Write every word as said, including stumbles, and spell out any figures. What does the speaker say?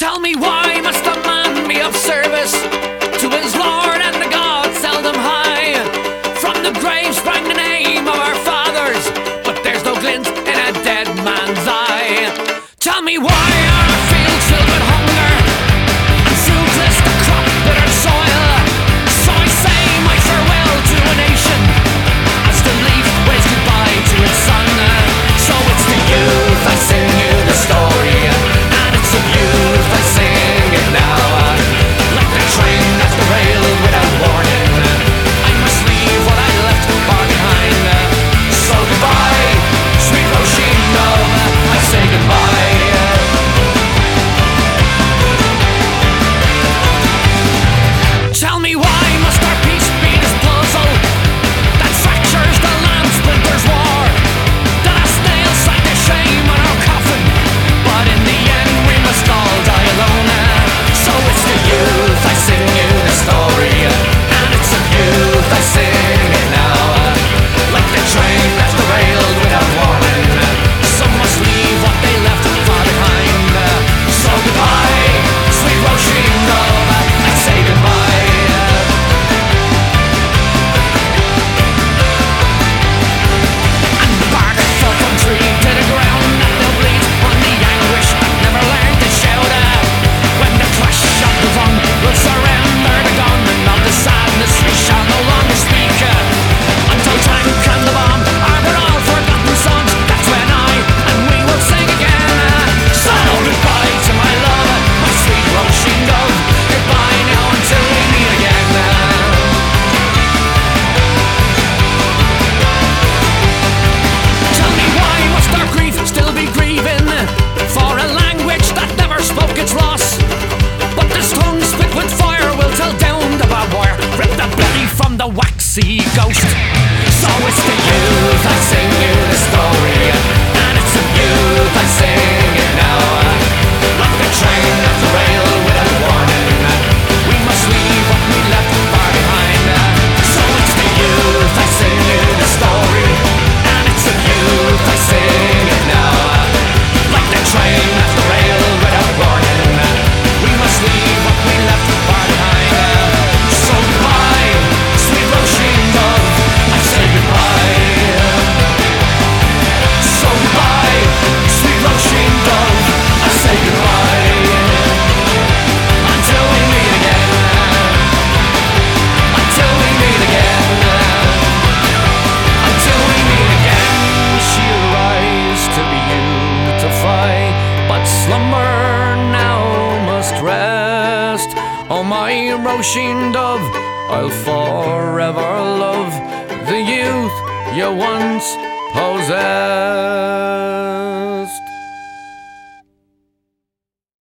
Tell me, why must a man be of service to his Lord and the gods seldom high? From the grave sprang the name of our fathers, but there's no glint in a dead man's eye. Tell me, why are our fields filled with hunger and fruitless the crop bitter soil? So I say my farewell to a nation as the leaf waves goodbye to its sun. So it's the youth I sing you the story, and it's the youth I sing it now. Like the train left the rail without warning, I must leave what I left far behind. So goodbye, sweet Roisin, I say goodbye. Tell me, why must our peace be this puzzle that fractures the land splinters war? That a snail sight the shame on our coffin, but in the end we must all die alone. So it's the youth I sing you the story, and it's the youth I sing it now. Like the train left the rail without warning, some must leave what they left far behind. So goodbye, sweet Roisin, I say goodbye. And the bark fell from tree to the ground, and they'll bleed on the anguish that never learned to shout. When the clash of the drum will surrender the gunmen of the sadness, we shall no longer speak until tank and the bomb are but all forgotten songs. That's when I and we will sing again. So goodbye to my love, my sweet Roisin dove. Goodbye now until we meet again. Tell me, why must our grief still be grieving for a language that never spoke its loss? But this tongue split with fire will tell down the barbed wire, rip the belly from the waxy ghost. So it's the youth I sing you the story, and it's the youth I sing it now. Like the train left the rail without warning, we must leave what we left far behind. So it's the youth I sing you the story, and it's the youth I sing it now. Like the train left the rail without warning, we must leave what we left far behind. So goodbye, sweet Roisin dove, I say goodbye. So goodbye, sweet Roisin dove, I say goodbye. Until we meet again, until we meet again, until we meet again. She arise to be beautify, but slumber now must rest. Oh my Roisin dove, I'll forever love the youth you once possessed.